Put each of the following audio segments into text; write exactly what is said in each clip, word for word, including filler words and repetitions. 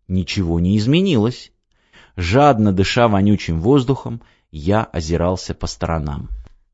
Ничего не изменилось. Жадно дыша вонючим воздухом, я озирался по сторонам.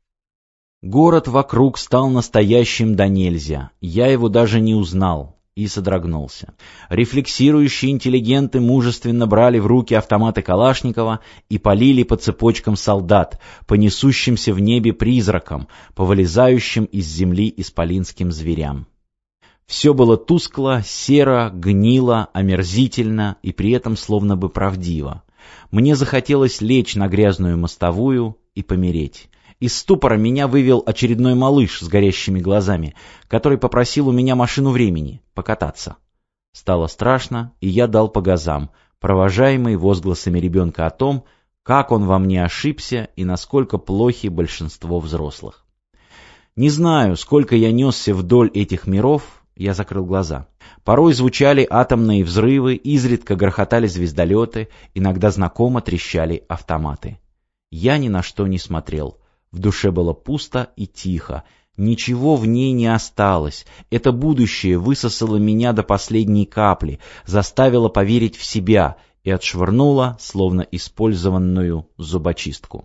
Город вокруг стал настоящим до нельзя. Я его даже не узнал и содрогнулся. Рефлексирующие интеллигенты мужественно брали в руки автоматы Калашникова и полили по цепочкам солдат, по несущимся в небе призракам, по вылезающим из земли исполинским зверям. Все было тускло, серо, гнило, омерзительно и при этом словно бы правдиво. Мне захотелось лечь на грязную мостовую и помереть. Из ступора меня вывел очередной малыш с горящими глазами, который попросил у меня машину времени покататься. Стало страшно, и я дал по газам, провожаемый возгласами ребенка о том, как он во мне ошибся и насколько плохи большинство взрослых. Не знаю, сколько я несся вдоль этих миров, я закрыл глаза. Порой звучали атомные взрывы, изредка грохотали звездолеты, иногда знакомо трещали автоматы. Я ни на что не смотрел. В душе было пусто и тихо. Ничего в ней не осталось. Это будущее высосало меня до последней капли, заставило поверить в себя и отшвырнуло, словно использованную зубочистку.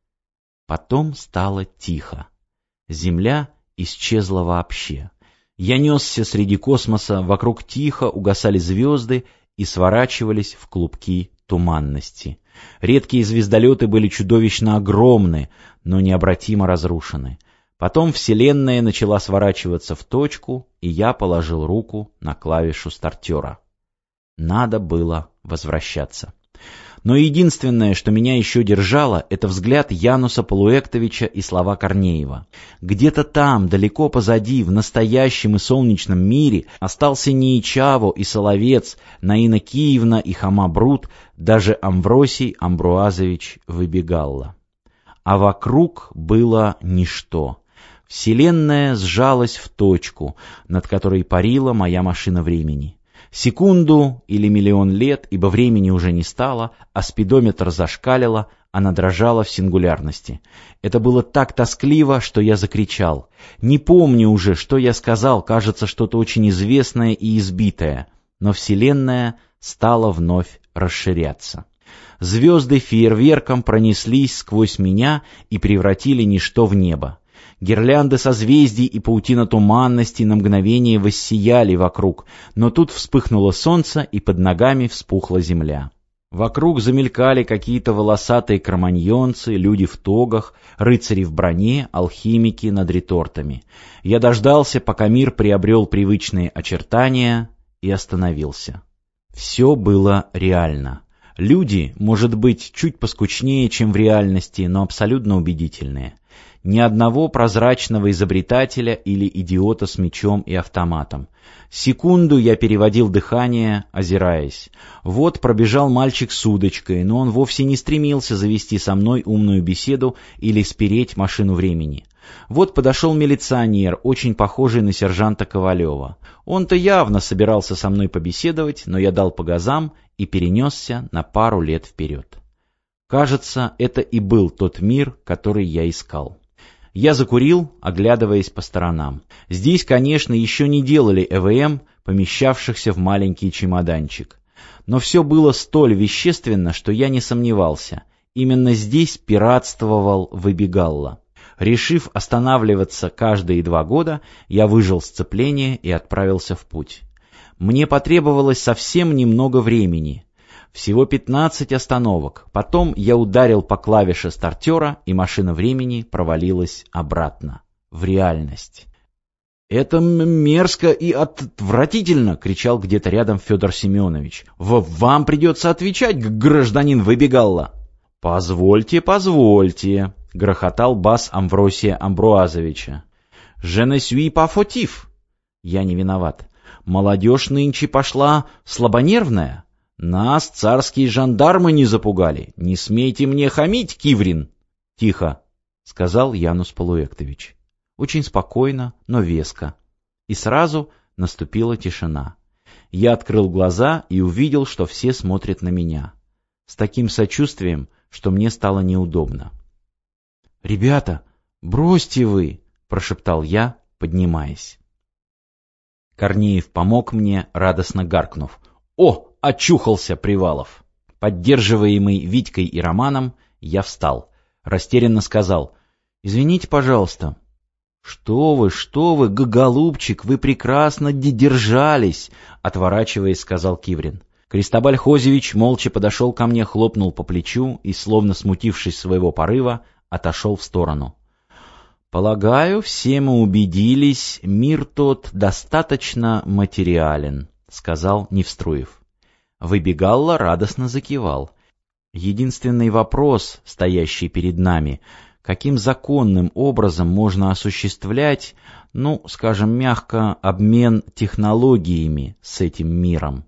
Потом стало тихо. Земля исчезла вообще. Я несся среди космоса, вокруг тихо угасали звезды и сворачивались в клубки туманности. Редкие звездолеты были чудовищно огромны, но необратимо разрушены. Потом Вселенная начала сворачиваться в точку, и я положил руку на клавишу стартера. Надо было возвращаться. Но единственное, что меня еще держало, это взгляд Януса Полуэктовича и слова Корнеева. Где-то там, далеко позади, в настоящем и солнечном мире, остался Неичаво и Соловец, Наина Киевна и Хома Брут, даже Амвросий Амбруазович Выбегалла. А вокруг было ничто. Вселенная сжалась в точку, над которой парила моя машина времени. Секунду или миллион лет, ибо времени уже не стало, а спидометр зашкалило, она дрожала в сингулярности. Это было так тоскливо, что я закричал. Не помню уже, что я сказал, кажется, что-то очень известное и избитое, но Вселенная стала вновь расширяться. Звезды фейерверком пронеслись сквозь меня и превратили ничто в небо. Гирлянды созвездий и паутина туманности на мгновение воссияли вокруг, но тут вспыхнуло солнце, и под ногами вспухла земля. Вокруг замелькали какие-то волосатые кроманьонцы, люди в тогах, рыцари в броне, алхимики над ретортами. Я дождался, пока мир приобрел привычные очертания, и остановился. Все было реально. Люди, может быть, чуть поскучнее, чем в реальности, но абсолютно убедительные. Ни одного прозрачного изобретателя или идиота с мечом и автоматом. Секунду я переводил дыхание, озираясь. Вот пробежал мальчик с удочкой, но он вовсе не стремился завести со мной умную беседу или спереть машину времени. Вот подошел милиционер, очень похожий на сержанта Ковалева. Он-то явно собирался со мной побеседовать, но я дал по газам и перенесся на пару лет вперед. Кажется, это и был тот мир, который я искал. Я закурил, оглядываясь по сторонам. Здесь, конечно, еще не делали э вэ эм, помещавшихся в маленький чемоданчик. Но все было столь вещественно, что я не сомневался. Именно здесь пиратствовал Выбегалла. Решив останавливаться каждые два года, я выжил сцепление и отправился в путь. Мне потребовалось совсем немного времени. Всего пятнадцать остановок. Потом я ударил по клавише стартера, и машина времени провалилась обратно, в реальность. «Это мерзко и отвратительно!» — кричал где-то рядом Федор Семенович. В «Вам придется отвечать, гражданин Выбегалла!» «Позвольте, позвольте!» — грохотал бас Амвросия Амбруазовича. «Je ne suis pas fautif!» «Я не виноват. Молодежь нынче пошла слабонервная. Нас царские жандармы не запугали. Не смейте мне хамить, Киврин!» «Тихо!» — сказал Янус Полуэктович. Очень спокойно, но веско. И сразу наступила тишина. Я открыл глаза и увидел, что все смотрят на меня. С таким сочувствием, что мне стало неудобно. «Ребята, бросьте вы!» — прошептал я, поднимаясь. Корнеев помог мне, радостно гаркнув. «О, очухался, Привалов. Поддерживаемый Витькой и Романом, я встал. Растерянно сказал: «Извините, пожалуйста». «Что вы, что вы, голубчик, вы прекрасно держались», — отворачиваясь, сказал Киврин. Кристобаль Хозевич молча подошел ко мне, хлопнул по плечу и, словно смутившись своего порыва, отошел в сторону. «Полагаю, все мы убедились, мир тот достаточно материален», — сказал Невструев. Выбегалла радостно закивал. Единственный вопрос, стоящий перед нами, каким законным образом можно осуществлять, ну, скажем мягко, обмен технологиями с этим миром.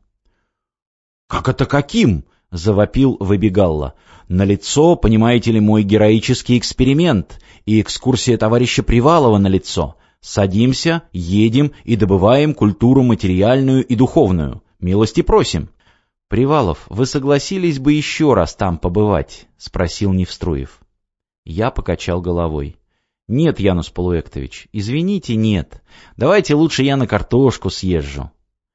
«Как это каким?» — завопил Выбегалла. «Налицо, понимаете ли, мой героический эксперимент, и экскурсия товарища Привалова налицо. Садимся, едем и добываем культуру материальную и духовную. Милости просим». «Привалов, вы согласились бы еще раз там побывать?» — спросил Невструев. Я покачал головой. «Нет, Янус Полуэктович, извините, нет. Давайте лучше я на картошку съезжу».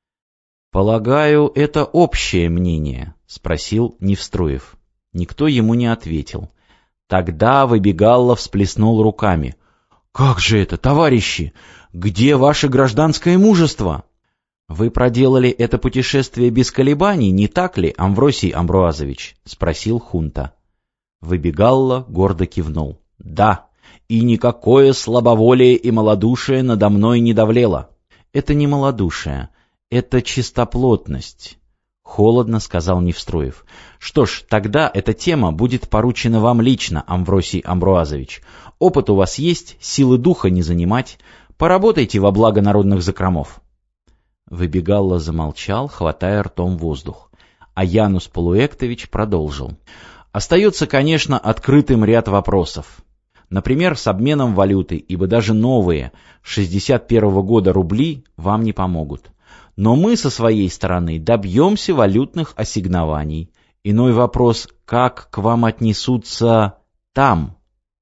«Полагаю, это общее мнение?» — спросил Невструев. Никто ему не ответил. Тогда Выбегалла всплеснул руками. «Как же это, товарищи? Где ваше гражданское мужество?» «Вы проделали это путешествие без колебаний, не так ли, Амвросий Амбруазович?» — спросил Хунта. Выбегалла гордо кивнул. «Да, и никакое слабоволие и малодушие надо мной не давлело». «Это не малодушие, это чистоплотность», — холодно сказал Невструев. «Что ж, тогда эта тема будет поручена вам лично, Амвросий Амбруазович. Опыт у вас есть, силы духа не занимать. Поработайте во благо народных закромов». Выбегалла замолчал, хватая ртом воздух. А Янус Полуэктович продолжил. «Остается, конечно, открытым ряд вопросов. Например, с обменом валюты, ибо даже новые, шестьдесят первого года рубли вам не помогут. Но мы со своей стороны добьемся валютных ассигнований. Иной вопрос, как к вам отнесутся там?»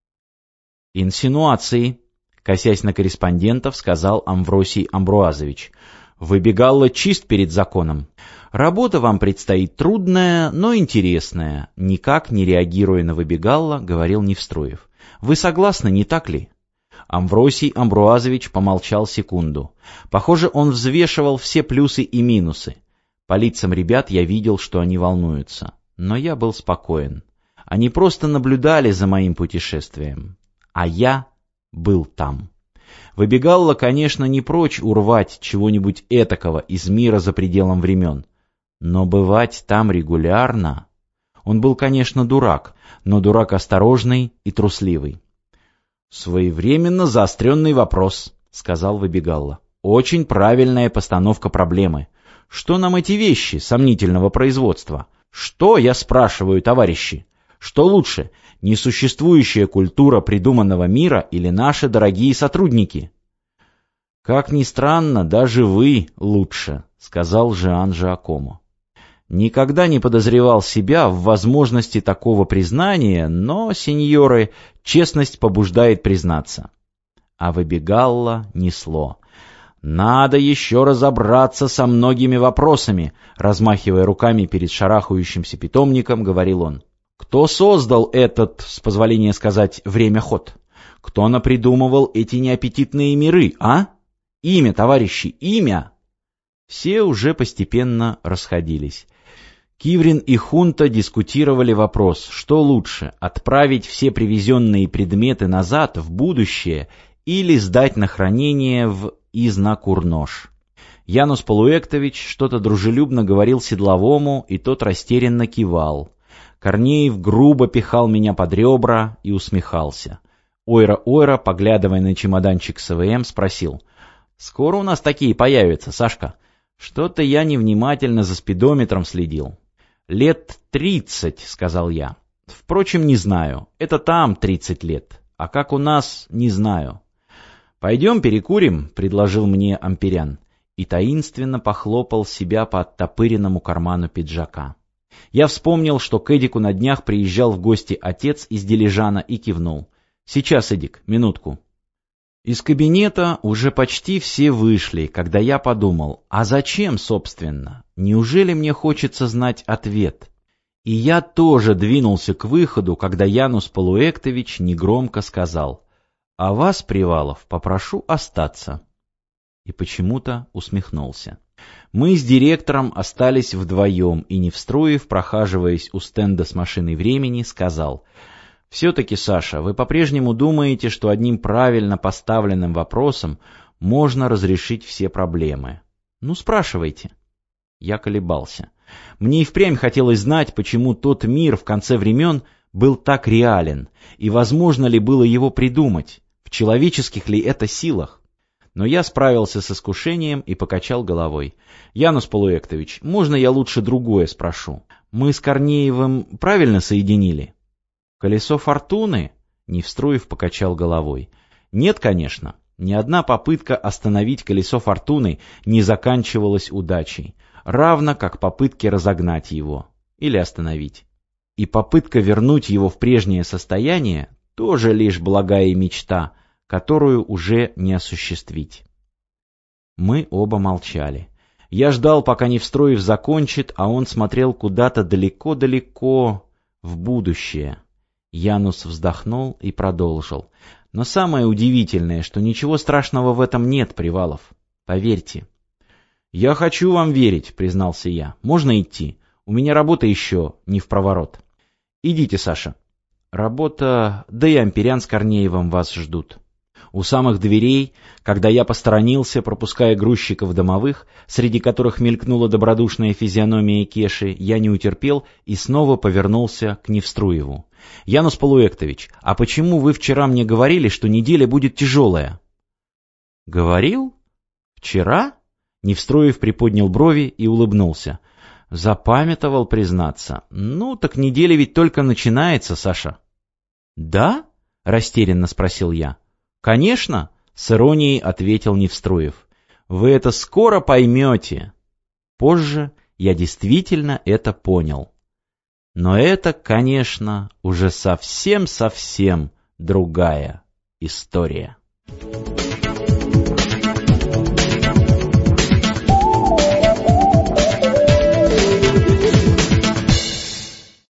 «Инсинуации», — косясь на корреспондентов, сказал Амвросий Амбруазович. «Выбегалла чист перед законом. Работа вам предстоит трудная, но интересная», — никак не реагируя на Выбегалла, говорил Невструев. «Вы согласны, не так ли?» Амвросий Амбруазович помолчал секунду. Похоже, он взвешивал все плюсы и минусы. По лицам ребят я видел, что они волнуются. Но я был спокоен. Они просто наблюдали за моим путешествием. А я был там. Выбегалла, конечно, не прочь урвать чего-нибудь этакого из мира за пределом времен. Но бывать там регулярно... Он был, конечно, дурак, но дурак осторожный и трусливый. «Своевременно заостренный вопрос», — сказал Выбегалла. «Очень правильная постановка проблемы. Что нам эти вещи сомнительного производства? Что, я спрашиваю, товарищи? Что лучше, несуществующая культура придуманного мира или наши дорогие сотрудники?» «Как ни странно, даже вы лучше», — сказал Жиан Жиакомо. Никогда не подозревал себя в возможности такого признания, но, сеньоры, честность побуждает признаться. А Выбегалла несло. «Надо еще разобраться со многими вопросами», — размахивая руками перед шарахающимся питомником, говорил он. «Кто создал этот, с позволения сказать, время-ход? Кто напридумывал эти неаппетитные миры, а? Имя, товарищи, имя!» Все уже постепенно расходились. Киврин и Хунта дискутировали вопрос, что лучше, отправить все привезенные предметы назад, в будущее, или сдать на хранение в Изнакурнош. Янус Полуэктович что-то дружелюбно говорил Седловому, и тот растерянно кивал. Корнеев грубо пихал меня под ребра и усмехался. Ойра-Ойра, поглядывая на чемоданчик с ЭВМ, спросил: «Скоро у нас такие появятся, Сашка? Что-то я невнимательно за спидометром следил». «Лет тридцать», — сказал я. «Впрочем, не знаю. Это там тридцать лет. А как у нас, не знаю». «Пойдем перекурим», — предложил мне Амперян. И таинственно похлопал себя по оттопыренному карману пиджака. Я вспомнил, что к Эдику на днях приезжал в гости отец из Дилижана и кивнул. «Сейчас, Эдик, минутку». Из кабинета уже почти все вышли, когда я подумал, а зачем, собственно? Неужели мне хочется знать ответ? И я тоже двинулся к выходу, когда Янус Полуэктович негромко сказал: «А вас, Привалов, попрошу остаться». И почему-то усмехнулся. Мы с директором остались вдвоем, и Невструев, прохаживаясь у стенда с машиной времени, сказал: «Все-таки, Саша, вы по-прежнему думаете, что одним правильно поставленным вопросом можно разрешить все проблемы? Ну, спрашивайте». Я колебался. Мне и впрямь хотелось знать, почему тот мир в конце времен был так реален, и возможно ли было его придумать, в человеческих ли это силах. Но я справился с искушением и покачал головой. «Янус Полуэктович, можно я лучше другое спрошу? Мы с Корнеевым правильно соединили?» «Колесо фортуны?» — Невструев покачал головой. «Нет, конечно. Ни одна попытка остановить колесо фортуны не заканчивалась удачей, равно как попытки разогнать его или остановить. И попытка вернуть его в прежнее состояние тоже лишь благая мечта, которую уже не осуществить». Мы оба молчали. Я ждал, пока Невструев закончит, а он смотрел куда-то далеко-далеко в будущее. Янус вздохнул и продолжил. «Но самое удивительное, что ничего страшного в этом нет, Привалов. Поверьте». «Я хочу вам верить», — признался я. «Можно идти? У меня работа еще не впроворот». «Идите, Саша». «Работа... Да и Ампирян с Корнеевым вас ждут». У самых дверей, когда я посторонился, пропуская грузчиков домовых, среди которых мелькнула добродушная физиономия Кеши, я не утерпел и снова повернулся к Невструеву. «Янус Полуэктович, а почему вы вчера мне говорили, что неделя будет тяжелая?» «Говорил? Вчера?» Невструев приподнял брови и улыбнулся. «Запамятовал, признаться. Ну, так неделя ведь только начинается, Саша». «Да?» — растерянно спросил я. «Конечно», — с иронией ответил Невструев. «Вы это скоро поймете». Позже я действительно это понял. Но это, конечно, уже совсем-совсем другая история.